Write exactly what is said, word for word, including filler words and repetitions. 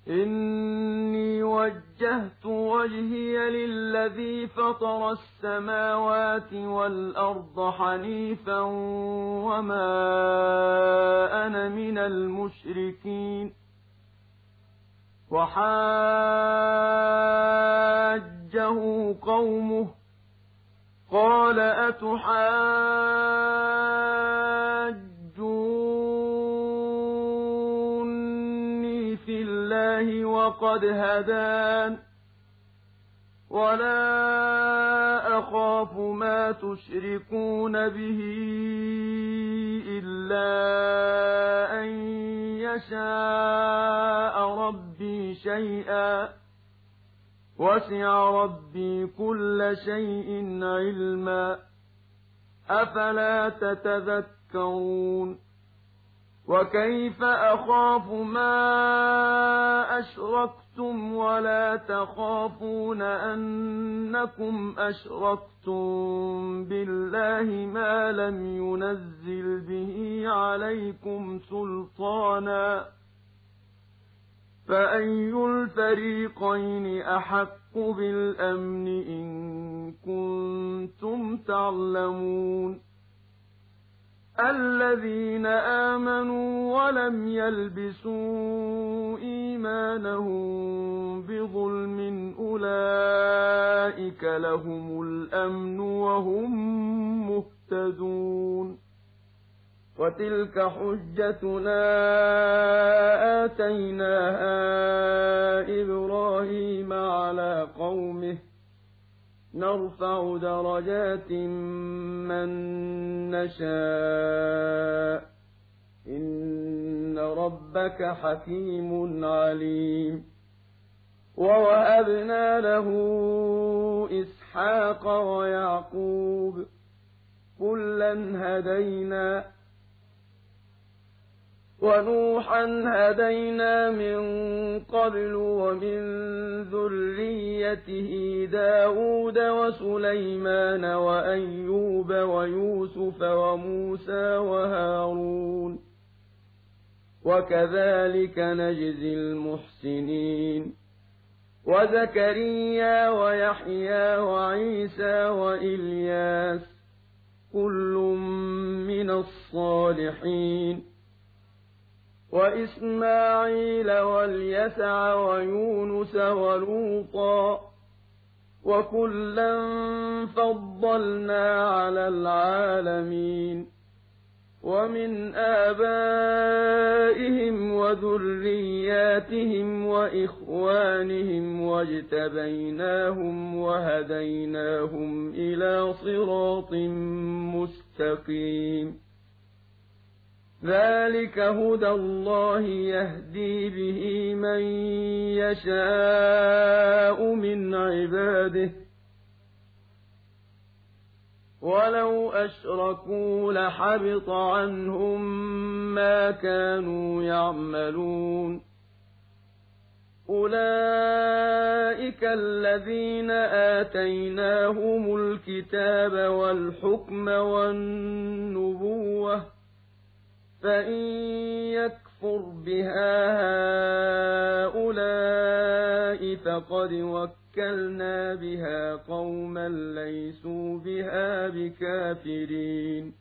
إني وجهت وجهي للذي فطر السماوات والأرض حنيفا وما أنا من المشركين وحاجه قومه قال أتحاجوني في الله وقد هدان ولا أخاف ما تشركون به إلا أن يشاء ربي شيئا وسع ربي كل شيء علما أفلا تتذكرون وكيف أخاف ما أشركتم ولا تخافون أنكم أشركتم بالله ما لم ينزل به عليكم سلطانا فأي الفريقين أحق بالأمن إن كنتم تعلمون الذين آمنوا ولم يلبسوا إيمانهم بظلم أولئك لهم الأمن وهم مهتدون وتلك حجتنا آتيناها إبراهيم على قومه نرفع درجات من نشاء إن ربك حكيم عليم ووهبنا له إسحاق ويعقوب كلا هدينا ونوحا هدينا من قبل ومن ذريته داود وسليمان وأيوب ويوسف وموسى وهارون وكذلك نجزي المحسنين وزكريا ويحيى وعيسى وإلياس كل من الصالحين وإسماعيل واليسع ويونس ولوطا وكلا فضلنا على العالمين ومن آبائهم وذرياتهم وإخوانهم واجتبيناهم وهديناهم إلى صراط مستقيم ذلك هدى الله يهدي به من يشاء من عباده ولو أشركوا لحبط عنهم ما كانوا يعملون أولئك الذين آتيناهم الكتاب والحكم والنبوة فإن يكفر بها هؤلاء فقد وكلنا بها قوما ليسوا بها بكافرين